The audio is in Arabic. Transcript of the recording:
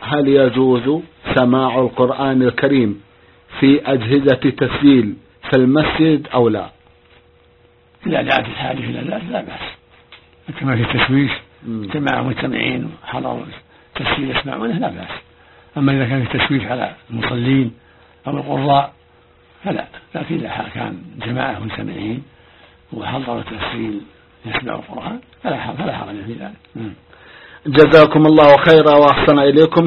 هل يجوز سماع القرآن الكريم في أجهزة تسجيل في المسجد أو لا؟ إذا دعت الحاجة إلى ذلك لا بأس، كما في التشويش جماعة مجتمعين حضروا تسجيل يسمعونه لا بأس. أما إذا كان في تشويش على المصلين أو القراء فلا، لكن إذا كان جماعة مجتمعين وحضروا تسجيل يسمعوا القرآن فلا حرج في ذلك. جزاكم الله خيرا وأحسن إليكم.